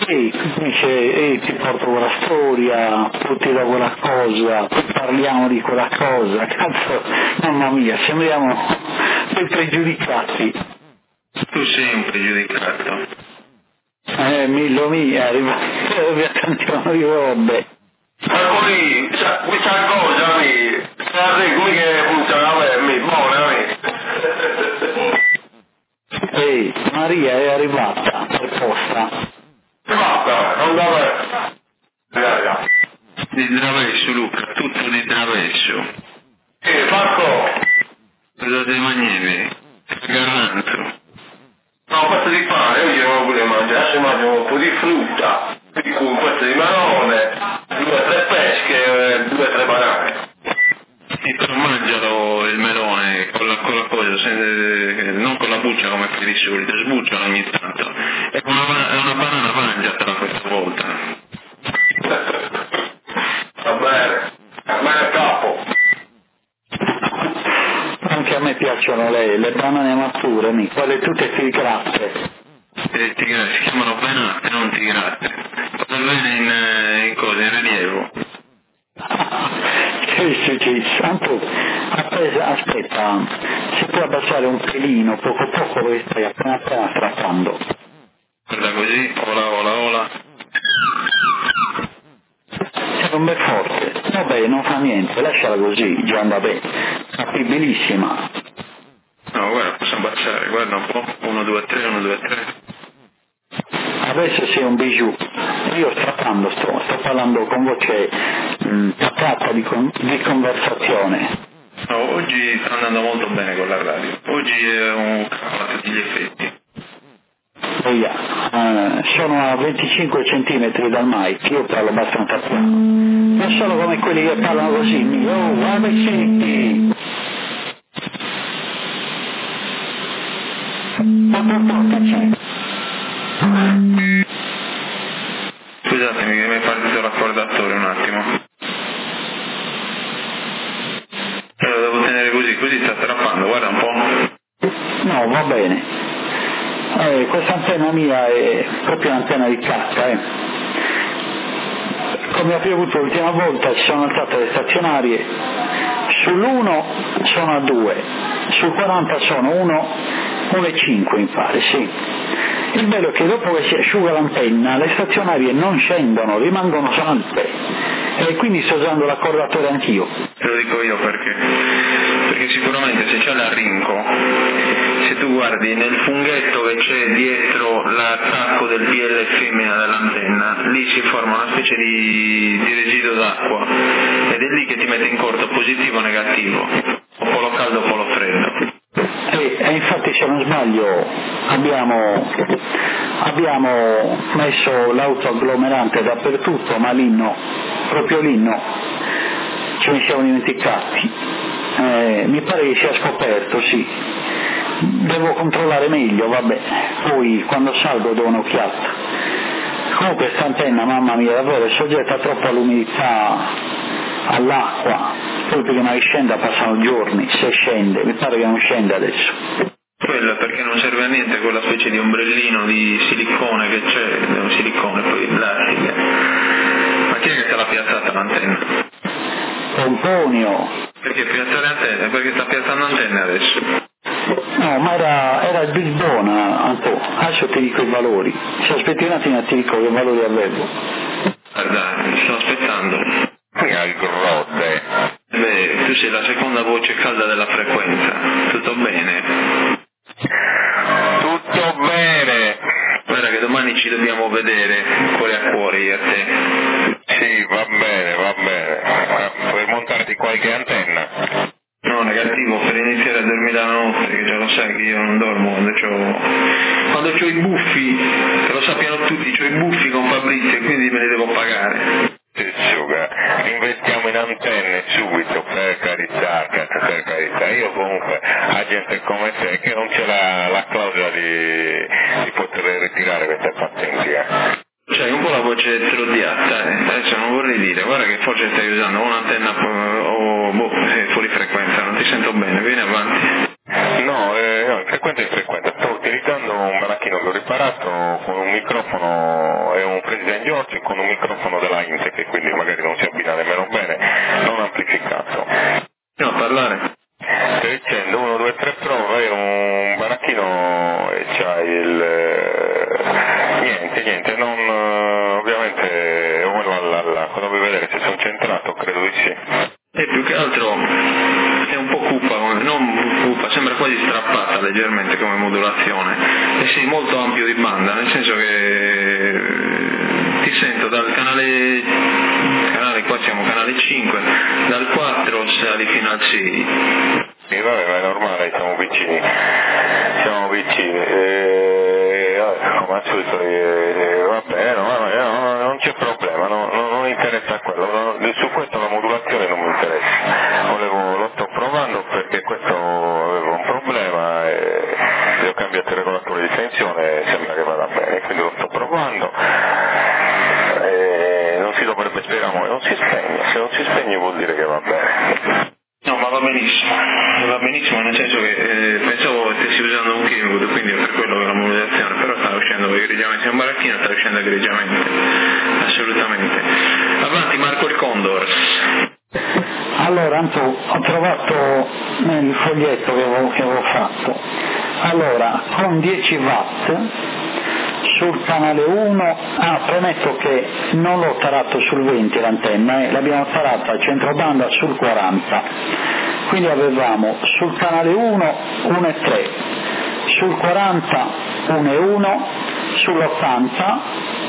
Sì, dice, ti porto quella storia, poi ti do quella cosa, poi parliamo di quella cosa, cazzo, mamma mia, sembriamo dei pregiudicati. Tu sei un pregiudicato. Millo mia, canzone di robe. Ma così, questa cosa come che funzionava mi buona. Ehi, Maria è arrivata per posta. Basta, non dava. Di traverso, Luca, tutto di traverso. Fatto. Cosa ti mangiavi? Garranzo. No, questo di pane, io non volevo mangiare, adesso mangio un po' di frutta, un pezzo di marone, 2 o 3 pesche, 2 o 3 banane. Sì, però mangialo il melone con la cosa, non con la buccia come fai di solito, sbuccialo ogni tanto. E una banana mangiatela questa volta. Va bene capo. Anche a me piacciono le banane mature, quelle tutte filtrate. Si chiamano venate, non tigrate. Cosa bene in cosa, in rilievo. Sì, tanto aspetta, si può abbassare un pelino, poco poco, perché stai appena strappando. Guarda così, ola. È un bel forte, vabbè, non fa niente, lasciala così, già anda bene, capibilissima. No, guarda, posso abbassare, guarda un po', 1, 2, 3, 1, 2, 3. Adesso sei un bijou, io strappando sto parlando con voce pacata di conversazione. No, oggi sta andando molto bene con la radio, oggi è un cavolo a tutti gli effetti. Sono a 25 centimetri dal mic, io parlo abbastanza piano. Non sono come quelli che parlano così, oh, guarda senti! Scusatemi che mi è partito l'accordatore un attimo. Lo devo tenere così sta strappando, guarda un po'. No, va bene. Questa antenna mia è proprio un'antenna di cacca, Come ho piovuto l'ultima volta ci sono alzate le stazionarie, sull'1 sono a 2, sul 40 sono 1,5 mi pare, sì. Il bello è che dopo che si asciuga l'antenna le stazionarie non scendono, rimangono alte. E quindi sto usando l'accordatore anch'io. Te lo dico io perché sicuramente se c'è l'arrinco, se tu guardi nel funghetto che c'è dietro l'attacco del PL femmina dell'antenna, lì si forma una specie di residuo d'acqua ed è lì che ti mette in corto positivo o negativo, o polo caldo o polo freddo. E infatti se non sbaglio abbiamo messo l'autoagglomerante dappertutto, ma lì no, proprio lì no, ce ne siamo dimenticati. Mi pare che sia scoperto, sì. Devo controllare meglio, vabbè, poi quando salgo do un'occhiata. Comunque questa antenna, mamma mia, davvero è soggetta troppo all'umidità, all'acqua, poi prima che scenda passano giorni, se scende, mi pare che non scende adesso. Quello è perché non serve a niente quella specie di ombrellino di silicone che c'è, un silicone poi plastica. Ma chi è che te l'ha piazzata l'antenna? Pomponio. Perché piazzare antenne? Perché sta piazzando antenne adesso? No, ma era il Big Bona, Anto. Adesso ti dico i valori. Se aspetti un attimo ti dico che valori avevo. Guarda, mi sto aspettando. Al grotte. Beh, tu sei la seconda voce calda della frequenza. Tutto bene? Tutto bene. Guarda che domani ci dobbiamo vedere cuore a cuore io e te. Sì, va bene. Puoi montarti qualche antenna? No, negativo, per iniziare a dormire la notte, che già lo sai che io non dormo quando c'ho i buffi, che lo sappiano tutti, c'ho i buffi con Fabrizio e quindi me li devo pagare. Investiamo in antenne subito, per carità, per carità. Io comunque a gente come te che non c'è la clausola di poter ritirare queste patenti. Cioè un po' la voce trodiatta, adesso non vorrei dire, guarda che forse stai usando un'antenna o fuori frequenza, non ti sento bene, vieni avanti. No, in frequenza, stavo utilizzando un baracchino che ho riparato con un microfono è un President George con un microfono della Intec, quindi magari non si abbina nemmeno bene, non amplificato. No, parlare. Stai dicendo 1, 2, 3 prova, è un baracchino e c'hai niente, non ovviamente cosa vuoi vedere, se sono centrato, credo di sì. E più che altro è un po' non cupa, sembra quasi strappata leggermente come modulazione, e sei molto ampio di banda, nel senso che ti sento dal canale qua siamo canale 5, dal 4 sali fino al 6. Sì, vabbè, ma è normale, siamo vicini. Come al solito, vabbè, non c'è problema, non interessa quello, su questo la modulazione non mi interessa. Lo sto provando perché questo aveva un problema e ho cambiato il regolatore di tensione e sembra che vada bene, quindi lo sto provando. Non si dovrebbe, speriamo, non si spegne, se non si spegne vuol dire che va bene. No, ma va benissimo nel senso che pensavo stessi usando un Kenwood, quindi è per quello che la modulazione, però sta uscendo egregiamente, se è un baracchino sta uscendo egregiamente, assolutamente. Avanti Marco il Condor. Allora Anto, ho trovato nel foglietto che avevo fatto, allora con 10 watt sul canale 1, premetto che non l'ho tarato sul 20 l'antenna, l'abbiamo tarata a centrobanda sul 40, quindi avevamo sul canale 1 1,3, sul 40 1,1, sull'80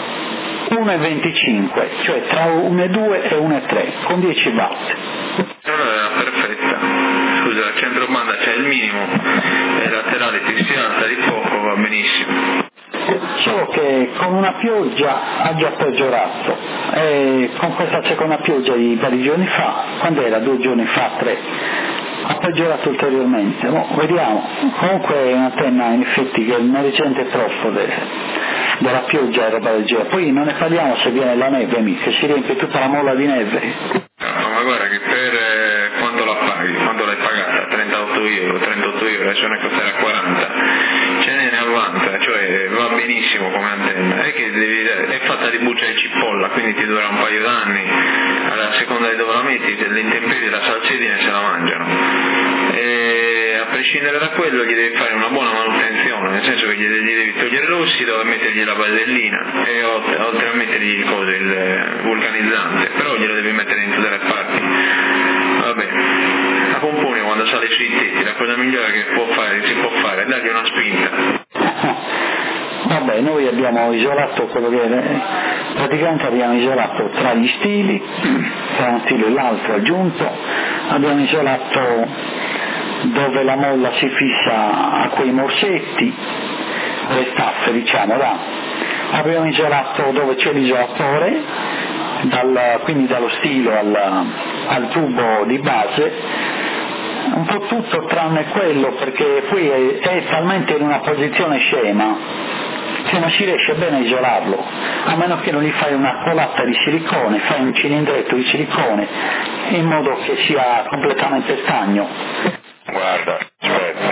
1,25, cioè tra 1,2 e 1,3 con 10 watt. Allora era perfetta, scusa, a centrobanda c'è il minimo e laterale si alza di poco, va benissimo. Solo che con una pioggia ha già peggiorato, e con questa seconda pioggia di vari giorni fa, quando era 2 giorni fa, 3, ha peggiorato ulteriormente. Vediamo, comunque è un'antenna in effetti che non risente troppo della pioggia e roba del genere. Poi non ne parliamo se viene la neve, che si riempie tutta la molla di neve. No, ma guarda che per quanto la paghi, quanto l'hai pagata? 38 euro, adesso ne costerà 40, ce ne avanza, cioè va benissimo come antenna, è fatta di buccia di cipolla, quindi ti dura un paio d'anni, alla seconda di dove la metti, le intemperie, la salsedine se la mangiano, e a prescindere da quello gli devi fare una buona manutenzione, nel senso che gli devi togliere l'ossido e mettergli la vasellina, e oltre a mettergli il vulcanizzante, però glielo devi mettere in tutte le parti. Vabbè, a pompone quando sale sui tetti la cosa migliore che si può fare è dargli una spinta. Vabbè, noi abbiamo isolato quello che praticamente abbiamo isolato tra gli stili, tra uno stile e l'altro aggiunto, abbiamo isolato dove la molla si fissa a quei morsetti, le staffe diciamo là, abbiamo isolato dove c'è l'isolatore, quindi dallo stilo al tubo di base, un po' tutto tranne quello, perché poi è talmente in una posizione scema che non si riesce bene a isolarlo, a meno che non gli fai una colata di silicone, fai un cilindretto di silicone in modo che sia completamente stagno. Guarda, aspetta,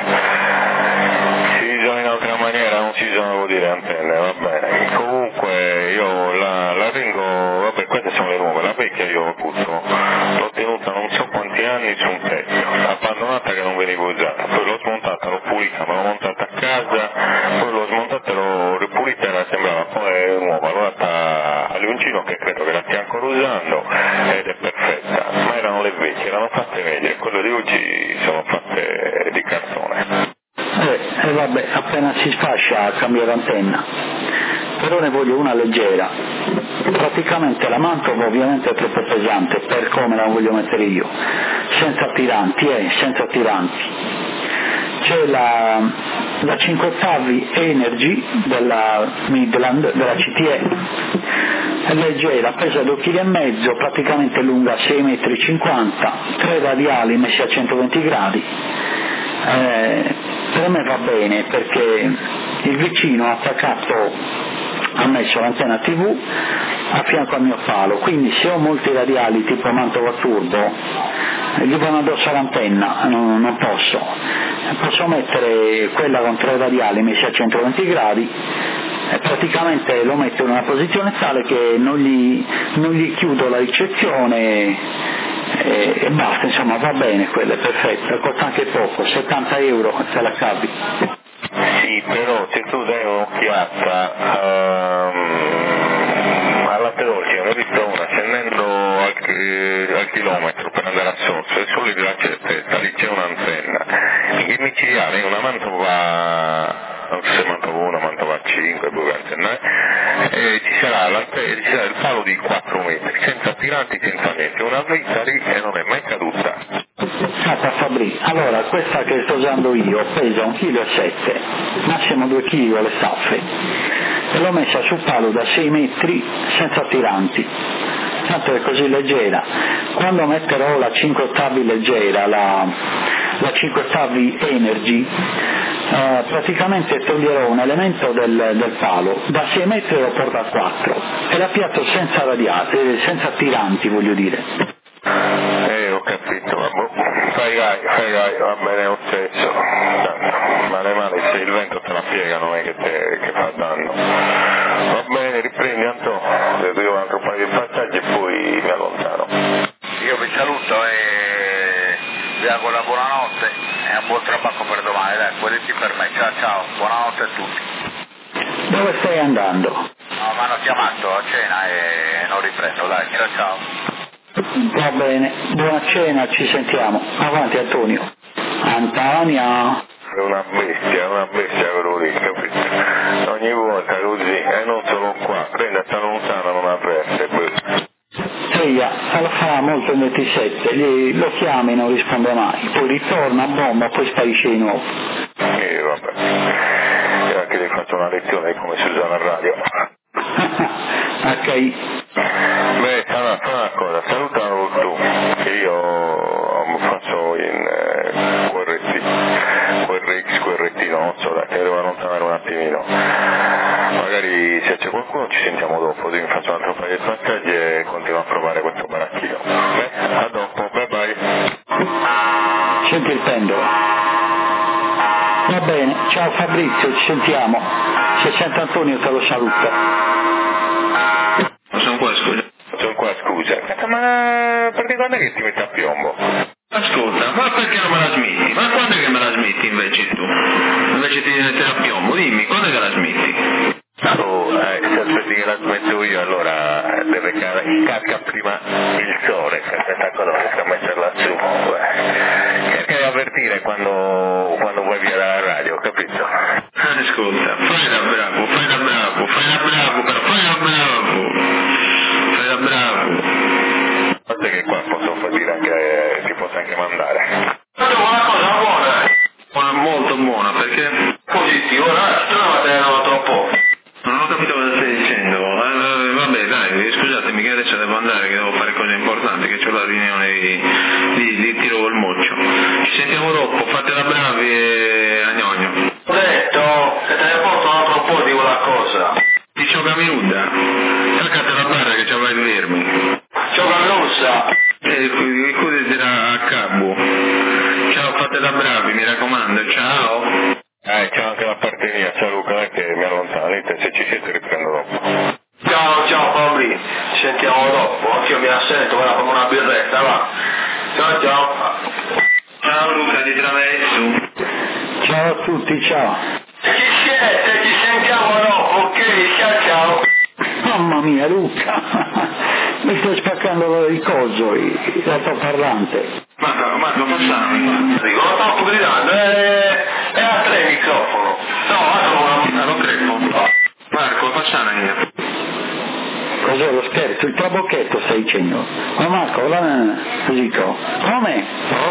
si isola in altra maniera, non si isola, vuol dire antenne, va bene. Comunque io la tengo, vabbè, queste sono le nuove, la vecchia io l'ho tenuta non so quanti anni su un tetto, abbandonata che non veniva usata, poi l'ho smontata, l'ho pulita, me l'ho montata a casa, poi l'ho smontata e l'ho ripulita e sembrava poi nuova, l'ho data a Leoncino che credo che la stia ancora usando ed è perfetta, ma erano le vecchie, erano fatte meglio, quelle di oggi sono fatte di cartone. Vabbè, appena si sfascia cambia l'antenna, però ne voglio una leggera. Praticamente la mantova ovviamente è troppo pesante per come la voglio mettere io, senza tiranti. C'è la 5 ottavi Energy della Midland, della CTE, è leggera, pesa 2,5 kg, praticamente lunga 6,50 metri, 3 radiali messi a 120 gradi. Per me va bene perché il vicino ha attaccato, ha messo l'antenna TV a fianco al mio palo, quindi se ho molti radiali tipo Mantova Turbo gli vanno addosso all'antenna, non posso mettere quella con 3 radiali messi a 120 gradi praticamente lo metto in una posizione tale che non gli chiudo la ricezione e basta, insomma va bene, quello è perfetto, costa anche poco, 70 euro se la cavi. Sì, però se tu dai un'occhiata alla dolce, ne ho visto una scendendo al chilometro per andare a Sorso, e solo di là lì c'è un'antenna, che micidiale, una Mantova, non so se Mantova 1, Mantova 5, due antenne, e ci sarà il palo di 4 metri, senza tiranti, senza niente, una dritta lì e non è mai caduta. Fabri, allora questa che sto usando io pesa 1,7 kg, massimo 2 kg alle staffe, e l'ho messa sul palo da 6 metri senza tiranti, tanto è così leggera. Quando metterò la 5 ottavi leggera, la 5 ottavi Energy, praticamente toglierò un elemento del palo, da 6 metri lo porto a 4 e la piatto senza senza tiranti, voglio dire. Ho capito, fai gai, va bene lo stesso, male se il vento te la piega non è che fa danno. Va bene, riprendi Anto, devo un altro paio di passaggi e poi mi allontano. Io vi saluto e vi auguro la buonanotte e un buon trabacco per domani, dai, quelli per me, ciao, buonanotte a tutti. Dove stai andando? No, mi hanno chiamato a cena e non riprendo, dai, ciao. Va bene, buona cena, ci sentiamo. Avanti Antonio. Antonio. È una bestia quello lì, capito? Ogni volta così, e non solo qua, prende sta lontana, non aperte questo. Seia, lo farà molto il 27, lo chiami e non risponde mai, poi ritorna a bomba, poi sparisce di nuovo. Vabbè, io anche gli faccio una lezione di come si usa la radio. Ok. Beh, fa una cosa, salutalo tu, che io faccio in QRX, non so, dai, che devo allontanare un attimino. Magari se c'è qualcuno ci sentiamo dopo, così mi faccio un altro paio di passaggi e continuo a provare questo baracchino. Beh, a dopo, bye bye. Senti il pendolo. Va bene, ciao Fabrizio, ci sentiamo. Se sente Antonio te lo saluta. Sono qua, scusa. Ma perché quando è che ti metti a piombo? Ascolta, ma perché non me la smetti? Ma quando è che me la smetti invece tu? Invece di mettere a piombo, dimmi, quando è che la smetti? Se aspetti che la smetto io, allora deve carica prima il sole, aspetta cosa riesco a metterla su. Cerca di avvertire quando vuoi via dalla radio, capito? Ascolta, fai da bravo, però fai da bravo. Guarda che qua posso dire anche, ti posso anche mandare. Una cosa buona, Ma molto buona, perché? positivo, no, era troppo. Non ho capito cosa stai dicendo. Vabbè, dai, scusatemi che adesso devo andare, che devo fare cose importanti, che ho la riunione di tiro col moccio. Ci sentiamo dopo, fatela bravi e a gnogno. Ho detto che te ne porto un altro po' di quella cosa. Ti gioca minuta? Saccate la barra che c'avrai il vermi. Gioca rossa. E cosa dirà a capo? Ciao, fatela bravi, mi raccomando, ciao. Ciao anche da parte mia, ciao Luca, che mi allontano, se ci siete riprendo dopo. Ciao Fabri, ci sentiamo dopo, anch'io mi assento, ora come una birretta, va. Ciao. Ciao Luca di Traverso. Ciao a tutti, ciao. Ci siete, ci sentiamo dopo, ok, ciao. Mamma mia Luca, mi stai spaccando il coso, l'altoparlante. Marco Passano. Dico, lo stavo gridando, è a 3 il microfono. No, lo crepo. Marco Passano io. Cos'è lo scherzo? Il trabocchetto stai dicendo? Ma Marco, così come?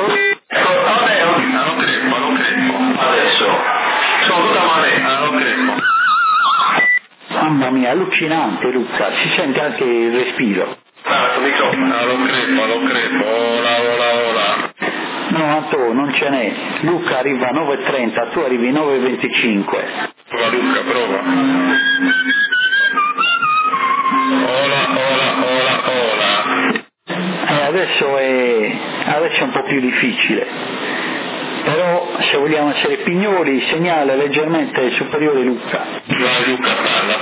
Lo crepo. Adesso, sono tutta male. Lo crepo. Mamma mia, allucinante Luca, si sente anche il respiro. Il microfono. Lo crepo, ola. No, Anto, non ce n'è. Luca arriva a 9.30, tu arrivi a 9.25. Prova Luca, prova. Ola. Adesso è un po' più difficile. Però se vogliamo essere pignoli, segnale leggermente superiore Luca. Vai Luca, parla.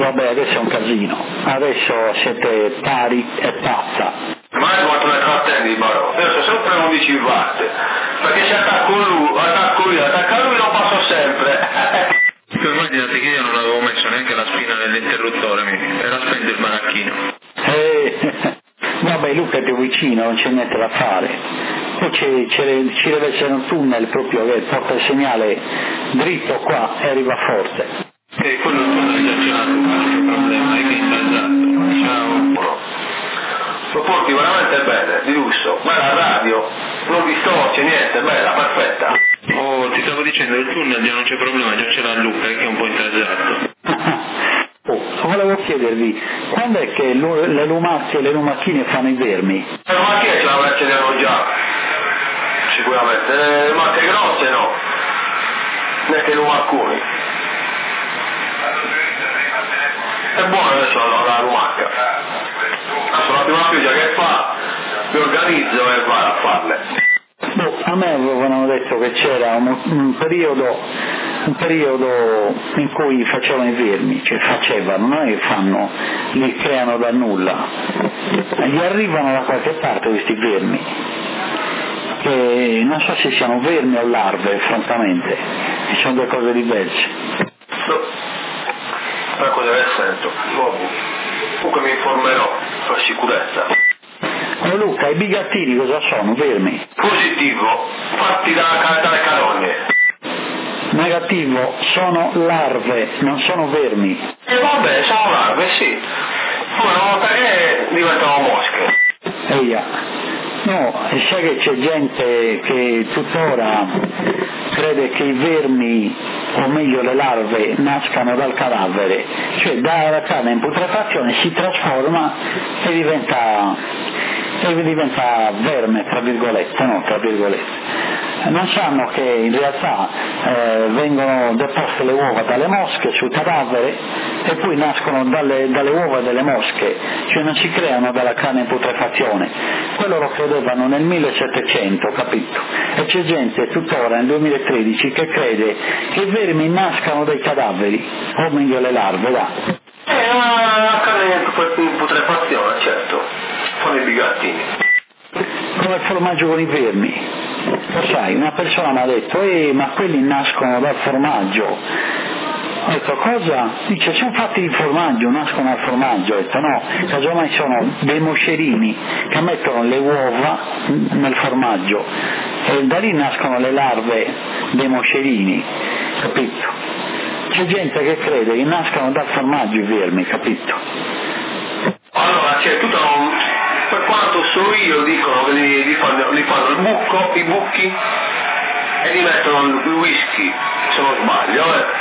vabbè, adesso è un casino, adesso siete pari e pazza. Ma quanto ne trattendi, Barò? Io sono sempre 11 watt, perché se attacca lui lo passo sempre. Tu immaginate che io non avevo messo neanche la spina nell'interruttore, era spento il maracchino. Vabbè, Luca è più vicino, non c'è niente da fare. Poi ci deve essere un tunnel proprio che porta il segnale dritto qua e arriva forte. Quello è già il problema, è che è intasato. Ciao. Lo porti veramente bene, di lusso, guarda la radio, non distorce niente, bella, perfetta. Oh, ti stavo dicendo, il tunnel non c'è problema, già ce l'ha Luca, che è un po' intasato. Volevo chiedervi, quando è che le lumache e le lumachine fanno i vermi? Le lumachine ce l'hanno già, sicuramente, le lumache grosse no, neanche i lumacconi. È buono adesso la lumaca. Adesso la prima pioggia che fa, mi organizzo e vado a farle. A me avevano detto che c'era un periodo in cui facevano i vermi, cioè facevano, non è che fanno, li creano da nulla, gli arrivano da qualche parte questi vermi, che non so se siano vermi o larve, francamente, sono due cose diverse. Una cosa che sento, comunque mi informerò per sicurezza. Oh Luca, i bigattini cosa sono? Vermi? Positivo, fatti dalle carogne. Negativo, sono larve, non sono vermi. E vabbè, sono larve, sì. Poi una volta che diventano mosche. Eia. No, e sai che c'è gente che tuttora crede che i vermi, o meglio le larve, nascano dal cadavere, cioè dalla carne in putrefazione si trasforma e diventa verme, tra virgolette, no, tra virgolette. Non sanno che in realtà vengono deposte le uova dalle mosche sul cadavere e poi nascono dalle uova delle mosche, cioè non si creano dalla carne in putrefazione. Quello lo credevano nel 1700, capito? E c'è gente tuttora nel 2013 che crede che i vermi nascano dai cadaveri, o meglio le larve, là. La carne in putrefazione, certo, sono i bigattini. Come il formaggio con i vermi. Lo sai, una persona mi ha detto, ma quelli nascono dal formaggio. Ho detto, cosa? Dice, sono fatti di formaggio, nascono dal formaggio. Ho detto, no, casomai sono dei moscerini che mettono le uova nel formaggio e da lì nascono le larve dei moscerini, capito? C'è gente che crede che nascano dal formaggio i vermi, capito? Allora, c'è tutto per quanto so io, dicono che li fanno i bucchi e li mettono il whisky, se non sbaglio,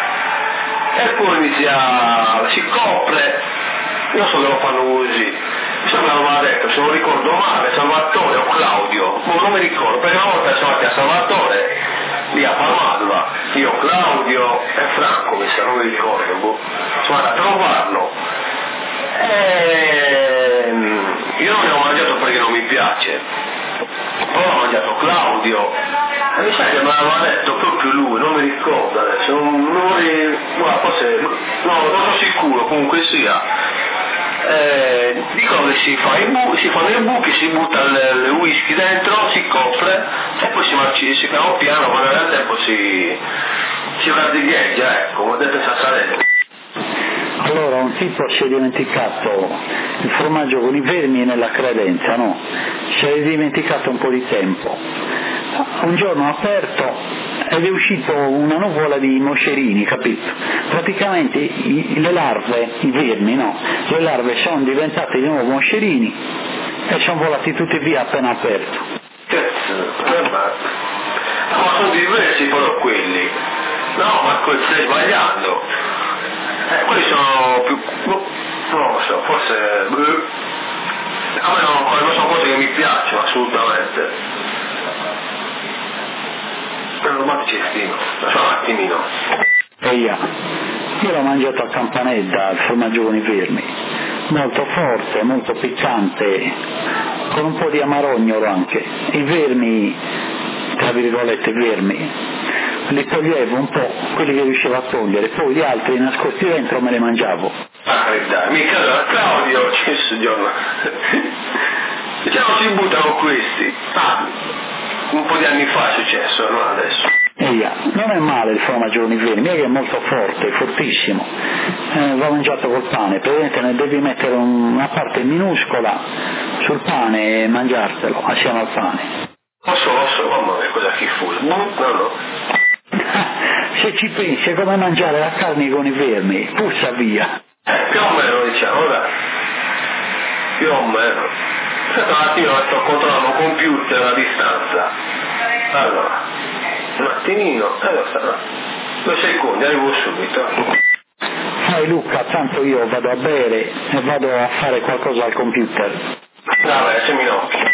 e poi si copre, io so che lo fanno così, mi sembra che l'aveva detto, se non ricordo male, Salvatore o Claudio, non mi ricordo, perché una volta siamo andati a Salvatore, lì a Palmadova, io, Claudio e Franco, mi sa, non mi ricordo, sono andati a trovarlo. Io non ne ho mangiato perché non mi piace, poi ho mangiato Claudio e mi sa che me l'aveva detto proprio lui, non mi ricordo adesso, forse, no, non sono sicuro, comunque sia. Dicono che si fanno i buchi, si butta il whisky dentro, si copre e poi si piano piano, quando nel tempo si raddigheggia, ecco, come ho detto in Sassarello. Allora un tipo si è dimenticato il formaggio con i vermi nella credenza, no? Si è dimenticato un po' di tempo. Un giorno ha aperto ed è uscito una nuvola di moscerini, capito? Praticamente le larve, i vermi, no? Le larve sono diventate di nuovo moscerini e sono volati tutti via appena aperto. Ma sono diversi però quelli. No, ma stai sbagliando. Quelli sono più, non lo so, forse, a me non sono cose che mi piacciono assolutamente, però ma ci stimo, so un attimino. Io l'ho mangiato a Campanella, il formaggio con i vermi, molto forte, molto piccante, con un po' di amarognolo anche, i vermi, tra virgolette vermi, li toglievo un po', quelli che riuscivo a togliere, poi gli altri nascosti dentro me li mangiavo. Ah, dai, mica da Claudio, cesso giorno. Diciamo si buttano questi. Ah, un po' di anni fa è successo, non adesso. Non è male il formaggio con i vermi, mica che è molto forte, fortissimo, va mangiato col pane, praticamente ne devi mettere una parte minuscola sul pane e mangiartelo assieme al pane. Posso, mamma mia, cosa schifoso. No. Se ci pensi è come mangiare la carne con i vermi, puzza via. Più o meno diciamo, dai. Più o meno. Aspetta un attimo, sto controllando un computer a distanza. Allora, un attimino, allora, 2 secondi, arrivo subito. Sai Luca, tanto io vado a bere e vado a fare qualcosa al computer. Vabbè, 6 minuti.